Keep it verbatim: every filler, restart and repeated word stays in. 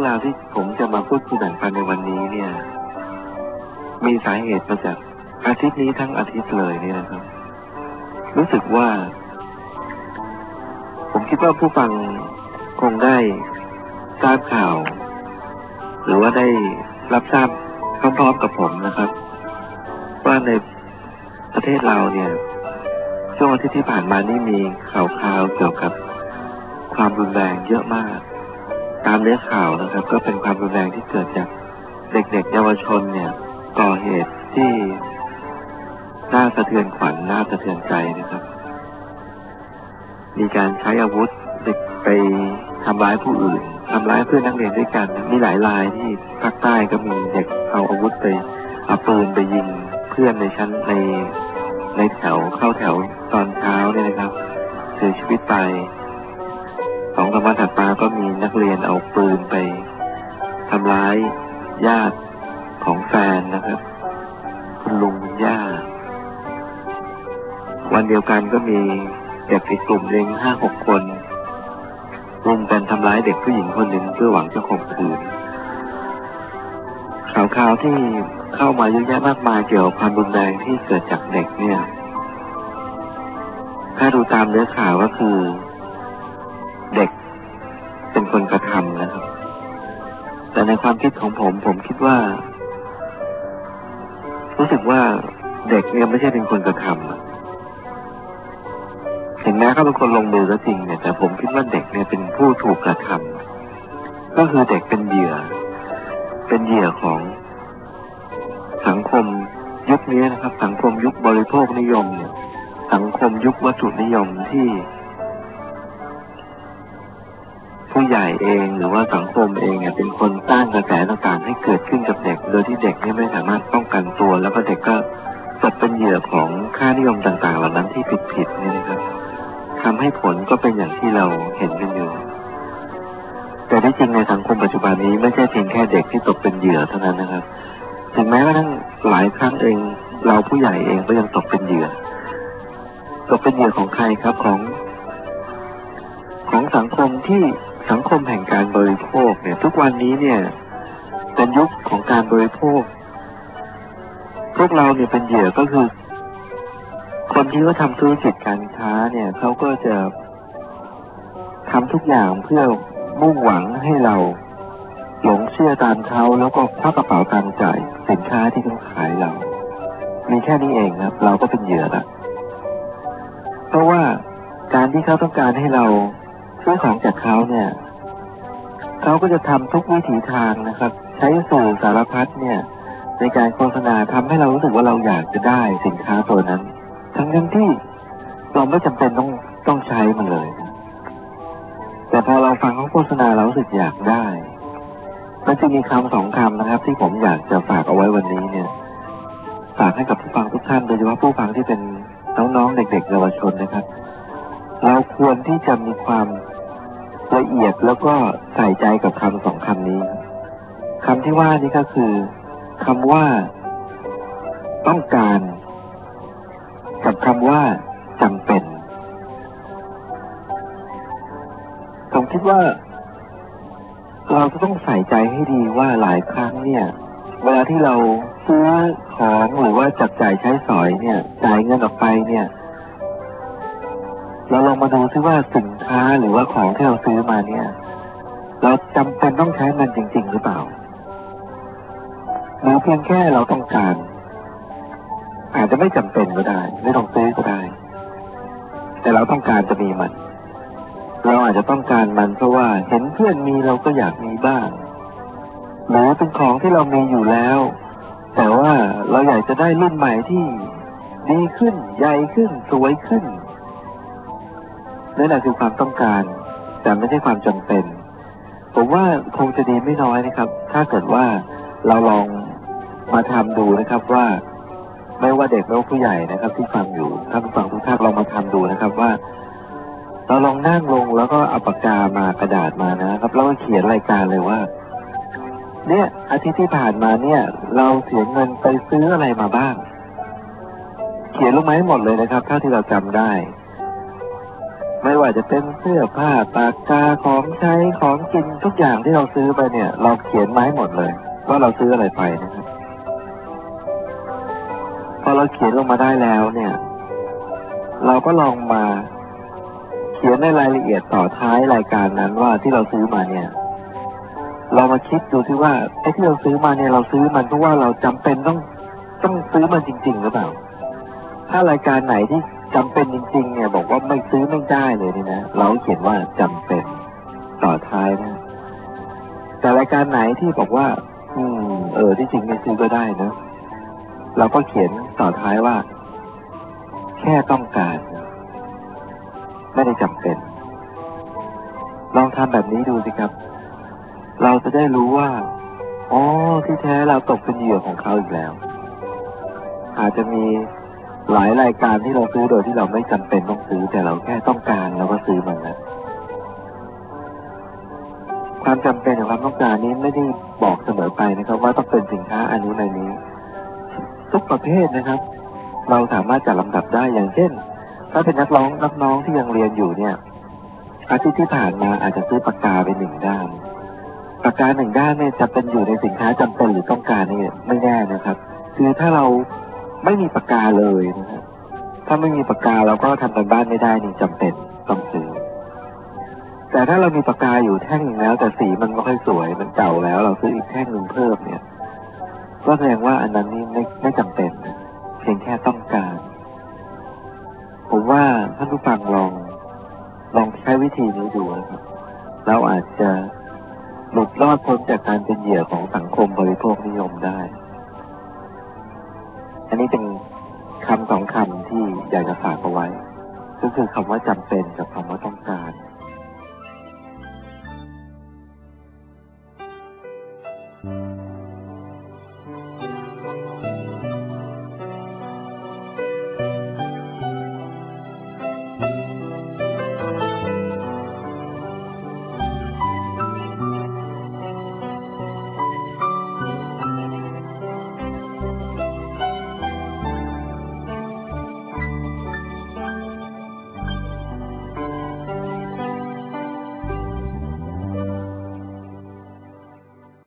รื่องราวที่ผมจะมาพูดคุยแบ่งปันในวันนี้เนี่ยมีสาเหตุมาจากอาทิตย์นี้ทั้งอาทิตย์เลยเนี่ยนะครับรู้สึกว่าผมคิดว่าผู้ฟังคงได้ทราบข่าวหรือว่าได้รับทราบพร้อมๆกับผมนะครับว่าในประเทศเราเนี่ยช่วงอาทิตย์ที่ผ่านมานี่มีข่าวข่าวเกี่ยวกับความรุนแรงเยอะมากตามเนื้อข่าวนะครับก็เป็นความรุนแรงที่เกิดจากเด็กๆเยาวชนเนี่ยก่อเหตุที่น่าสะเทือนขวัญน่าสะเทือนใจนะครับมีการใช้อาวุธเด็กไปทำร้ายผู้อื่นทำร้ายเพื่อนนักเรียนด้วยกันมีหลายรายที่ภาคใต้ก็มีเด็กเอาอาวุธไปเอาปืนไปยิงเพื่อนในชั้นในในแถวเข้าแถวตอนเช้าเนี่ยนะครับเสียชีวิตไปสองสามวันถัดมาก็มีนักเรียนเอาปืนไปทำร้ายญาติของแฟนนะครับคุณลุงคุณย่าวันเดียวกันก็มีเด็กอีกกลุ่มหนึ่งห้าหกคนรุมกันทำร้ายเด็กผู้หญิงคนหนึ่งเพื่อหวังจะข่มขืนข่าวข่าวที่เข้ามาเยอะแยะมากมายเกี่ยวกับความรุนแรงที่เกิดจากเด็กเนี่ยถ้าดูตามเนื้อข่าวก็คือเด็กเป็นคนกระทำนะครับแต่ในความคิดของผมผมคิดว่ารู้สึกว่าเด็กเนี่ยไม่ใช่เป็นคนกระทำถึงแม้เขาเป็นคนลงมือก็จริงเนี่ยแต่ผมคิดว่าเด็กเนี่ยเป็นผู้ถูกกระทำก็คือเด็กเป็นเหยื่อเป็นเหยื่อของสังคมยุคนี้นะครับสังคมยุคบริโภคนิยมเนี่ยสังคมยุควัตถุนิยมที่ผู้ใหญ่เองหรือว่าสังคมเองเนี่ยเป็นคนสร้างกระแสต่างๆให้เกิดขึ้นกับเด็กโดยที่เด็กเนี่ยไม่สามารถป้องกันตัวแล้วก็เด็กก็ตกเป็นเหยื่อของค่านิยมต่างๆเหล่านั้นที่ผิดๆนี่นะครับทำให้ผลก็เป็นอย่างที่เราเห็นกันอยู่แต่ที่จริงในสังคมปัจจุบันนี้ไม่ใช่เพียงแค่เด็กที่ตกเป็นเหยื่อเท่านั้นนะครับถึงแม้ว่าทั้งหลายครั้งเองเราผู้ใหญ่เองก็ยังตกเป็นเหยื่อตกเป็นเหยื่อของใครครับของของสังคมที่สังคมแห่งการบริโภคเนี่ยทุกวันนี้เนี่ยเป็นยุคของการบริโภคพวกเราเนี่ยเป็นเหยื่อก็คือคนที่เขาทำธุรกิจการค้าเนี่ยเขาก็จะทำทุกอย่างเพื่อมุ่งหวังให้เราหลงเชื่อตามเขาแล้วก็ควักกระเป๋าตังค์จ่ายสินค้าที่เขาขายเรามีแค่นี้เองครับเราก็เป็นเหยื่อละเพราะว่าการที่เขาต้องการให้เราซื้อของจากเขาเนี่ยเขาก็จะทำทุกวิถีทางนะครับใช้สื่อสารพัดเนี่ยในการโฆษณาทำให้เรารู้สึกว่าเราอยากจะได้สินค้าตัวนั้นทั้งทั้งที่เราไม่จำเป็นต้องต้องใช้มันเลยแต่พอเราฟังเขาโฆษณาเรารู้สึกอยากได้มันจะมีคำสองคำนะครับที่ผมอยากจะฝากเอาไว้วันนี้เนี่ยฝากให้กับผู้ฟังทุกท่านโดยเฉพาะผู้ฟังที่เป็นน้องๆเด็กๆเยาวชนนะครับเราควรที่จะมีความละเอียดแล้วก็ใส่ใจกับคำสองคำนี้คำที่ว่านี้ก็คือคำว่าต้องการกับคำว่าจำเป็นผมคิดว่าเราจะต้องใส่ใจให้ดีว่าหลายครั้งเนี่ยเวลาที่เราซื้อของหรือว่าจับจ่ายใช้สอยเนี่ยจ่ายเงินออกไปเนี่ยเราลองมาดูซิว่าสินค้าหรือว่าของที่เราซื้อมาเนี่ยเราจำเป็นต้องใช้มันจริงๆหรือเปล่าหรือเพียงแค่เราต้องการอาจจะไม่จำเป็นก็ได้ไม่ต้องซื้อก็ได้แต่เราต้องการจะมีมันเราอาจจะต้องการมันเพราะว่าเห็นเพื่อนมีเราก็อยากมีบ้างหรือเป็นของที่เรามีอยู่แล้วแต่ว่าเราอยากจะได้รุ่นใหม่ที่ดีขึ้นใหญ่ขึ้นสวยขึ้นนั่นแหละคือความต้องการแต่ไม่ใช่ความจำเป็นผมว่าคงจะดีไม่น้อยนะครับถ้าเกิดว่าเราลองมาทำดูนะครับว่าไม่ว่าเด็กไม่ว่าผู้ใหญ่นะครับที่ฟังอยู่ท่านผู้ฟังทุกท่านลองมาทำดูนะครับว่าเราลองนั่งลงแล้วก็เอาปากกามากระดาษมานะครับแล้วก็เขียนรายการเลยว่าเนี่ยอาทิตย์ที่ผ่านมาเนี่ยเราเสียเงินไปซื้ออะไรมาบ้างเขียนลงมาให้หมดเลยนะครับเท่าที่เราจำได้ไม่ว่าจะเป็นเสื้อผ้าปากกาของใช้ของกินทุกอย่างที่เราซื้อไปเนี่ยเราเขียนไม้หมดเลยว่าเราซื้ออะไรไปนะครับพอเราเขียนลงมาได้แล้วเนี่ยเราก็ลองมาเขียนในรายละเอียดต่อท้ายรายการนั้นว่าที่เราซื้อมาเนี่ยเรามาคิดดูที่ว่าไอ้ที่เราซื้อมาเนี่ยเราซื้อมันเพราะว่าเราจำเป็นต้องต้องซื้อมันจริงๆหรือเปล่าถ้ารายการไหนที่จำเป็นจริงๆเนี่ยบอกว่าไม่ซื้อไม่ได้เลยนี่นะเราเขียนว่าจำเป็นต่อท้ายนะแต่รายการไหนที่บอกว่าอืมเออที่จริงไม่ซื้อก็ได้นะเราก็เขียนต่อท้ายว่าแค่ต้องการไม่ได้จำเป็นลองทำแบบนี้ดูสิครับเราจะได้รู้ว่าอ๋อที่แท้เราตกเป็นเหยื่อของเขาอีกแล้วอาจจะมีหลายรายการที่เราซื้อโดยที่เราไม่จำเป็นต้องซื้อแต่เราแค่ต้องการเราก็ซื้อมันนะความจำเป็นกับความต้องการนี้ไม่ได้บอกเสมอไปนะครับว่าต้องเป็นสินค้าอันนี้ในนี้ทุกประเภทนะครับเราสามารถจัดลำดับได้อย่างเช่นถ้าเป็นนักร้องนักน้องที่ยังเรียนอยู่เนี่ยอาทิตย์ที่ผ่านมาอาจจะซื้อปากกาไปหนึ่งด้านปากกาหนึ่งด้านเนี่ยจะเป็นอยู่ในสินค้าจำเป็นหรือต้องการนี่ไม่แน่นะครับคือถ้าเราไม่มีปากกาเลยนะครับถ้าไม่มีปากกาเราก็ทำการบ้านไม่ได้นี่จำเป็นต้องซื้อแต่ถ้าเรามีปากกาอยู่แท่งนึงแล้วแต่สีมันไม่ค่อยสวยมันเก่าแล้วเราซื้ออีกแท่งหนึ่งเพิ่มเนี่ยก็แสดงว่าอันนั้นนี่ไม่ไม่จำเป็นนะเพียงแค่ต้องการผมว่าท่านผู้ฟังลองลองใช้วิธีนี้ดูนะครับเราอาจจะหลุดรอดพ้นจากการเป็นเหยื่อของสังคมบริโภคนิยมได้อันนี้เป็นคำสองคำที่อยากจะฝากเอาไว้ก็คือคำว่าจำเป็นกับคำว่าต้องการ